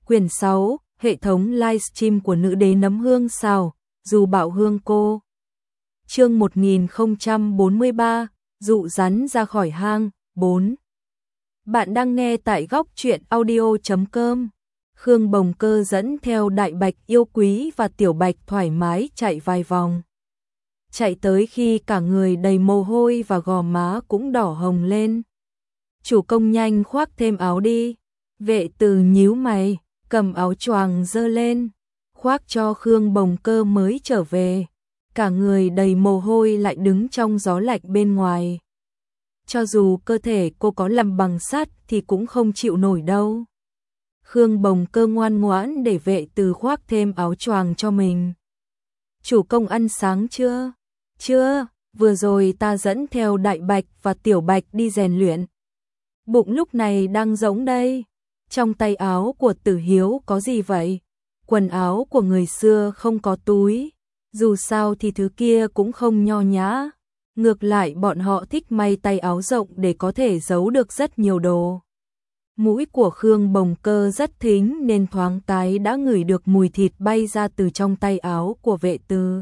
Quyển 6, hệ thống livestream của nữ đế nấm hương xào, dù bạo hương cô. Chương 1043, dụ rắn ra khỏi hang, 4. Bạn đang nghe tại góc truyện audio.com. Khương Bồng Cơ dẫn theo Đại Bạch yêu quý và Tiểu Bạch thoải mái chạy vài vòng. Chạy tới khi cả người đầy mồ hôi và gò má cũng đỏ hồng lên. Chủ công nhanh khoác thêm áo đi. Vệ Từ nhíu mày, cầm áo choàng giơ lên, khoác cho Khương Bồng Cơ mới trở về. Cả người đầy mồ hôi lại đứng trong gió lạnh bên ngoài. Cho dù cơ thể cô có làm bằng sắt thì cũng không chịu nổi đâu. Khương Bồng Cơ ngoan ngoãn để Vệ Từ khoác thêm áo choàng cho mình. Chủ công ăn sáng chưa? Chưa, vừa rồi ta dẫn theo Đại Bạch và Tiểu Bạch đi rèn luyện. Bụng lúc này đang rỗng đây. Trong tay áo của Tử Hiếu có gì vậy? Quần áo của người xưa không có túi. Dù sao thì thứ kia cũng không nho nhã. Ngược lại bọn họ thích may tay áo rộng để có thể giấu được rất nhiều đồ. Mũi của Khương Bồng Cơ rất thính nên thoáng cái đã ngửi được mùi thịt bay ra từ trong tay áo của Vệ Từ.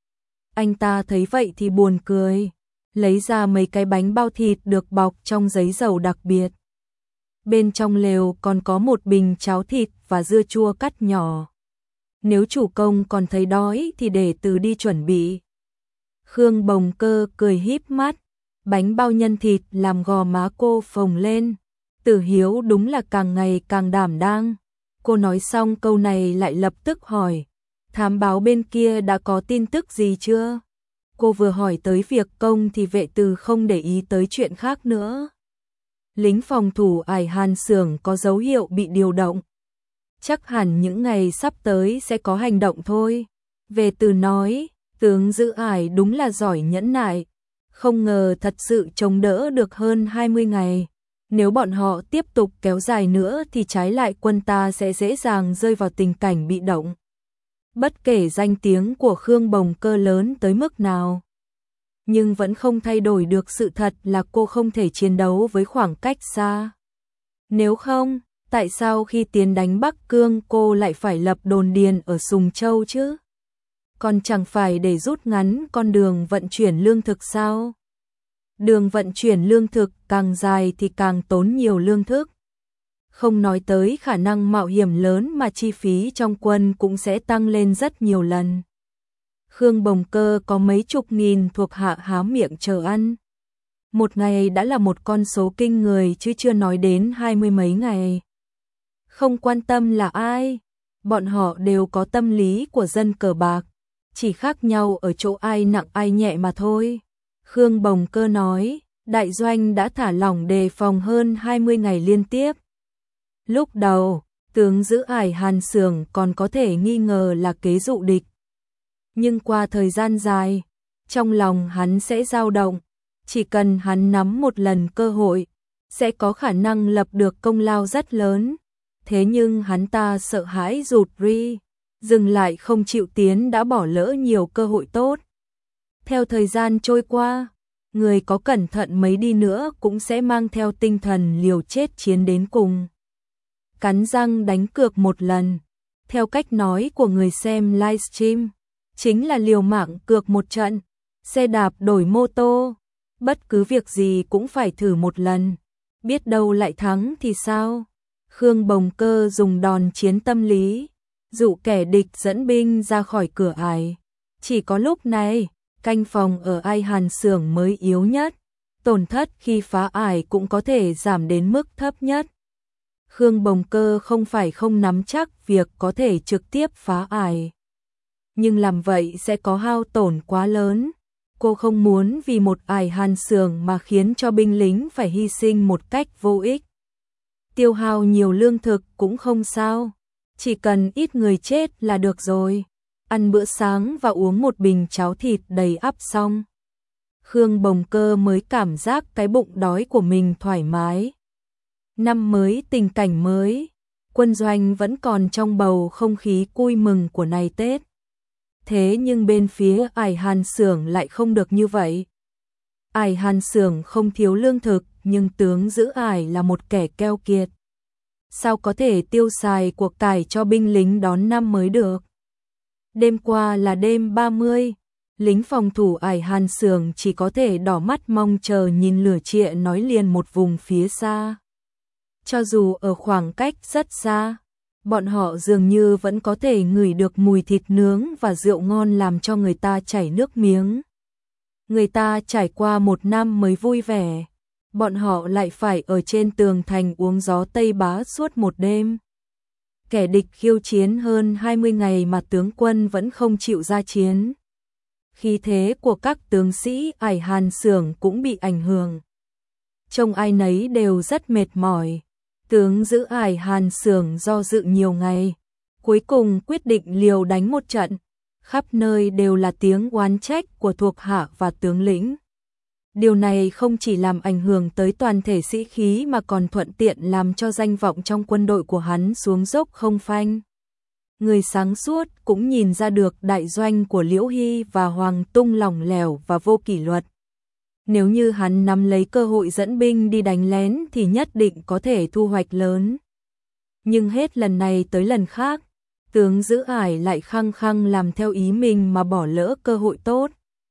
Anh ta thấy vậy thì buồn cười, lấy ra mấy cái bánh bao thịt được bọc trong giấy dầu đặc biệt. Bên trong lều còn có một bình cháo thịt và dưa chua cắt nhỏ. Nếu chủ công còn thấy đói thì để Từ đi chuẩn bị. Khương Bồng Cơ cười híp mắt, bánh bao nhân thịt làm gò má cô phồng lên. Tử Hiếu đúng là càng ngày càng đảm đang. Cô nói xong câu này lại lập tức hỏi, thám báo bên kia đã có tin tức gì chưa? Cô vừa hỏi tới việc công thì Vệ Từ không để ý tới chuyện khác nữa. Lính phòng thủ Ải Hàn Xưởng có dấu hiệu bị điều động. Chắc hẳn những ngày sắp tới sẽ có hành động thôi. Vệ Từ nói, tướng giữ Ải đúng là giỏi nhẫn nại. Không ngờ thật sự chống đỡ được hơn 20 ngày. Nếu bọn họ tiếp tục kéo dài nữa thì trái lại quân ta sẽ dễ dàng rơi vào tình cảnh bị động. Bất kể danh tiếng của Khương Bồng Cơ lớn tới mức nào, nhưng vẫn không thay đổi được sự thật là cô không thể chiến đấu với khoảng cách xa. Nếu không, tại sao khi tiến đánh Bắc Cương cô lại phải lập đồn điền ở Sùng Châu chứ? Còn chẳng phải để rút ngắn con đường vận chuyển lương thực sao? Đường vận chuyển lương thực càng dài thì càng tốn nhiều lương thực. Không nói tới khả năng mạo hiểm lớn mà chi phí trong quân cũng sẽ tăng lên rất nhiều lần. Khương Bồng Cơ có mấy chục nghìn thuộc hạ há miệng chờ ăn. Một ngày đã là một con số kinh người chứ chưa nói đến 20 mấy ngày. Không quan tâm là ai, bọn họ đều có tâm lý của dân cờ bạc, chỉ khác nhau ở chỗ ai nặng ai nhẹ mà thôi. Khương Bồng Cơ nói, đại doanh đã thả lỏng đề phòng hơn 20 ngày liên tiếp. Lúc đầu, tướng giữ Ải Hàn Xưởng còn có thể nghi ngờ là kế dụ địch. Nhưng qua thời gian dài, trong lòng hắn sẽ dao động, chỉ cần hắn nắm một lần cơ hội, sẽ có khả năng lập được công lao rất lớn. Thế nhưng hắn ta sợ hãi rụt ri, dừng lại không chịu tiến đã bỏ lỡ nhiều cơ hội tốt. Theo thời gian trôi qua, người có cẩn thận mấy đi nữa cũng sẽ mang theo tinh thần liều chết chiến đến cùng. Cắn răng đánh cược một lần, theo cách nói của người xem livestream, chính là liều mạng cược một trận, xe đạp đổi mô tô, bất cứ việc gì cũng phải thử một lần, biết đâu lại thắng thì sao? Khương Bồng Cơ dùng đòn chiến tâm lý, dụ kẻ địch dẫn binh ra khỏi cửa Ải. Chỉ có lúc này, canh phòng ở Ải Hàn Xưởng mới yếu nhất, tổn thất khi phá Ải cũng có thể giảm đến mức thấp nhất. Khương Bồng Cơ không phải không nắm chắc việc có thể trực tiếp phá Ải, nhưng làm vậy sẽ có hao tổn quá lớn. Cô không muốn vì một Ải Hàn Xưởng mà khiến cho binh lính phải hy sinh một cách vô ích. Tiêu hao nhiều lương thực cũng không sao, chỉ cần ít người chết là được rồi. Ăn bữa sáng và uống một bình cháo thịt đầy ắp xong, Khương Bồng Cơ mới cảm giác cái bụng đói của mình thoải mái. Năm mới tình cảnh mới, quân doanh vẫn còn trong bầu không khí vui mừng của ngày Tết. Thế nhưng bên phía Ải Hàn Xưởng lại không được như vậy. Ải Hàn Xưởng không thiếu lương thực, nhưng tướng giữ Ải là một kẻ keo kiệt. sao có thể tiêu xài của cải cho binh lính đón năm mới được. Đêm qua là đêm 30, lính phòng thủ Ải Hàn Xưởng chỉ có thể đỏ mắt mong chờ nhìn lửa trịa nói liền một vùng phía xa. Cho dù ở khoảng cách rất xa, bọn họ dường như vẫn có thể ngửi được mùi thịt nướng và rượu ngon làm cho người ta chảy nước miếng. Người ta trải qua một năm mới vui vẻ, bọn họ lại phải ở trên tường thành uống gió Tây Bá suốt một đêm. Kẻ địch khiêu chiến hơn 20 ngày mà tướng quân vẫn không chịu ra chiến. Khí thế của các tướng sĩ Ải Hàn Xưởng cũng bị ảnh hưởng. Trông ai nấy đều rất mệt mỏi. Tướng giữ Ải Hàn Xưởng do dự nhiều ngày, cuối cùng quyết định liều đánh một trận. Khắp nơi đều là tiếng oán trách của thuộc hạ và tướng lĩnh. Điều này không chỉ làm ảnh hưởng tới toàn thể sĩ khí mà còn thuận tiện làm cho danh vọng trong quân đội của hắn xuống dốc không phanh. Người sáng suốt cũng nhìn ra được đại doanh của Liễu Hy và Hoàng Tung lỏng lẻo và vô kỷ luật. Nếu như hắn nắm lấy cơ hội dẫn binh đi đánh lén thì nhất định có thể thu hoạch lớn. Nhưng hết lần này tới lần khác, tướng giữ Ải lại khăng khăng làm theo ý mình mà bỏ lỡ cơ hội tốt.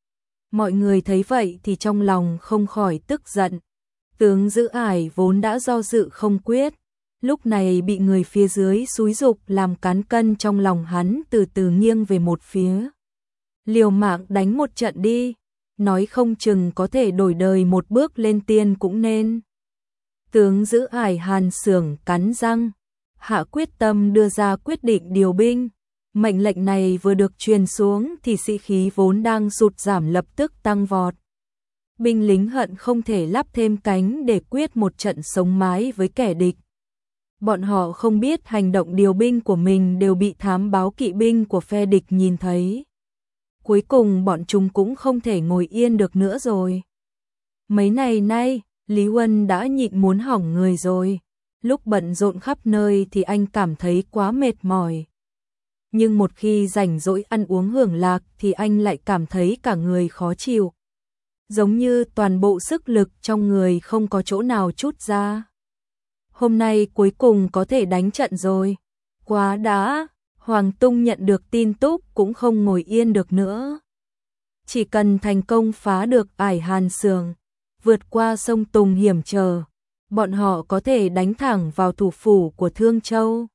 Mọi người thấy vậy thì trong lòng không khỏi tức giận. Tướng giữ Ải vốn đã do dự không quyết, lúc này bị người phía dưới xúi giục làm cán cân trong lòng hắn từ từ nghiêng về một phía. Liều mạng đánh một trận đi, nói không chừng có thể đổi đời một bước lên tiên cũng nên. Tướng giữ Ải Hàn Xưởng cắn răng, hạ quyết tâm đưa ra quyết định điều binh. Mệnh lệnh này vừa được truyền xuống thì sĩ khí vốn đang sụt giảm lập tức tăng vọt. Binh lính hận không thể lắp thêm cánh để quyết một trận sống mái với kẻ địch. Bọn họ không biết hành động điều binh của mình đều bị thám báo kỵ binh của phe địch nhìn thấy. Cuối cùng bọn chúng cũng không thể ngồi yên được nữa rồi. Mấy ngày nay, Lý Huân đã nhịn muốn hỏng người rồi. Lúc bận rộn khắp nơi thì anh cảm thấy quá mệt mỏi. Nhưng một khi rảnh rỗi ăn uống hưởng lạc thì anh lại cảm thấy cả người khó chịu. Giống như toàn bộ sức lực trong người không có chỗ nào trút ra. Hôm nay cuối cùng có thể đánh trận rồi. Quá đã, Hoàng Tung nhận được tin tức cũng không ngồi yên được nữa. Chỉ cần thành công phá được Ải Hàn Xưởng, vượt qua sông Tùng hiểm trở, bọn họ có thể đánh thẳng vào thủ phủ của Thương Châu.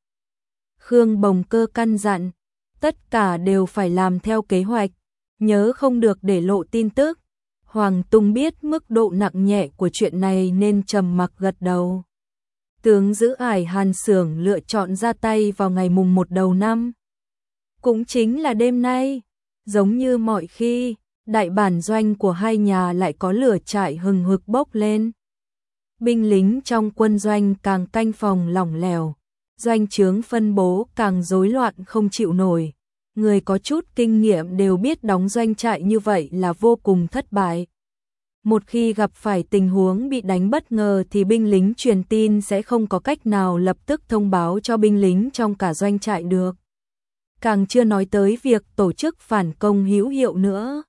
Khương Bồng Cơ căn dặn, tất cả đều phải làm theo kế hoạch, nhớ không được để lộ tin tức. Hoàng Tung biết mức độ nặng nhẹ của chuyện này nên trầm mặc gật đầu. Tướng giữ Ải Hàn Xưởng lựa chọn ra tay vào ngày mùng 1 đầu năm. Cũng chính là đêm nay, giống như mọi khi, đại bản doanh của hai nhà lại có lửa trại hừng hực bốc lên. Binh lính trong quân doanh càng canh phòng lỏng lẻo, doanh trướng phân bố càng rối loạn không chịu nổi. Người có chút kinh nghiệm đều biết đóng doanh trại như vậy là vô cùng thất bại. Một khi gặp phải tình huống bị đánh bất ngờ thì binh lính truyền tin sẽ không có cách nào lập tức thông báo cho binh lính trong cả doanh trại được. Càng chưa nói tới việc tổ chức phản công hữu hiệu nữa.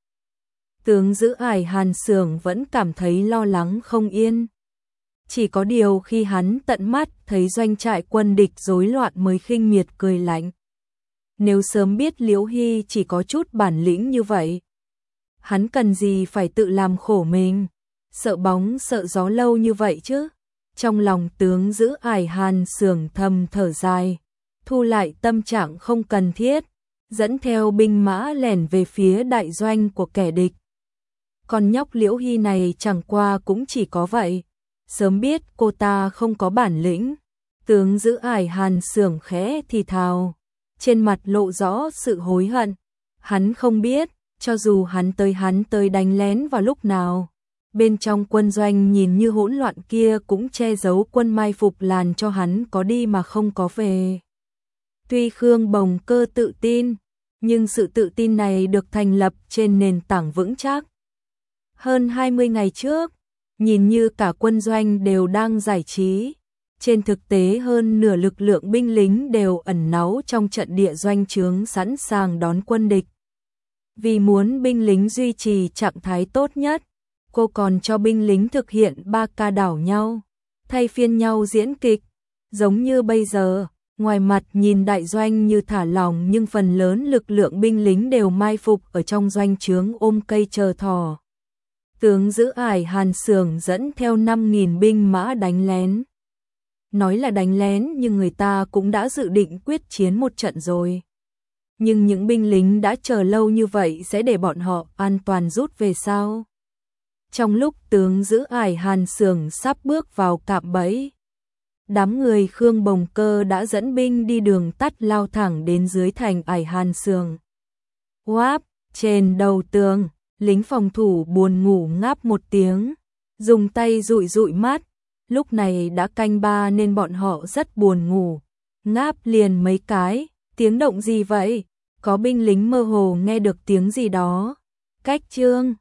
Tướng giữ Ải Hàn Xưởng vẫn cảm thấy lo lắng không yên. Chỉ có điều khi hắn tận mắt thấy doanh trại quân địch rối loạn mới khinh miệt cười lạnh. Nếu sớm biết Liễu Hy chỉ có chút bản lĩnh như vậy, hắn cần gì phải tự làm khổ mình, sợ bóng sợ gió lâu như vậy chứ. Trong lòng tướng giữ Ải Hàn Xưởng thầm thở dài, thu lại tâm trạng không cần thiết, dẫn theo binh mã lẻn về phía đại doanh của kẻ địch. Con nhóc Liễu Hy này chẳng qua cũng chỉ có vậy, sớm biết cô ta không có bản lĩnh. Tướng giữ Ải Hàn Xưởng khẽ thì thào, trên mặt lộ rõ sự hối hận. Hắn không biết, cho dù hắn tới đánh lén vào lúc nào, bên trong quân doanh nhìn như hỗn loạn kia cũng che giấu quân mai phục làn cho hắn có đi mà không có về. Tuy Khương Bồng Cơ tự tin, nhưng sự tự tin này được thành lập trên nền tảng vững chắc. Hơn 20 ngày trước, nhìn như cả quân doanh đều đang giải trí, trên thực tế hơn nửa lực lượng binh lính đều ẩn náu trong trận địa doanh trướng sẵn sàng đón quân địch. Vì muốn binh lính duy trì trạng thái tốt nhất, cô còn cho binh lính thực hiện 3 ca đảo nhau, thay phiên nhau diễn kịch. Giống như bây giờ, ngoài mặt nhìn đại doanh như thả lỏng nhưng phần lớn lực lượng binh lính đều mai phục ở trong doanh trướng ôm cây chờ thỏ. Tướng giữ ải Hàn Sưởng dẫn theo 5.000 binh mã đánh lén. Nói là đánh lén nhưng người ta cũng đã dự định quyết chiến một trận rồi. Nhưng những binh lính đã chờ lâu như vậy sẽ để bọn họ an toàn rút về sao? Trong lúc tướng giữ ải Hàn Sưởng sắp bước vào cạm bẫy, đám người Khương Bồng Cơ đã dẫn binh đi đường tắt lao thẳng đến dưới thành ải Hàn Sưởng. Oáp, trên đầu tường, lính phòng thủ buồn ngủ ngáp một tiếng, dùng tay dụi dụi mắt, lúc này đã canh 3 nên bọn họ rất buồn ngủ, ngáp liền mấy cái, tiếng động gì vậy? Có binh lính mơ hồ nghe được tiếng gì đó. Cách Trương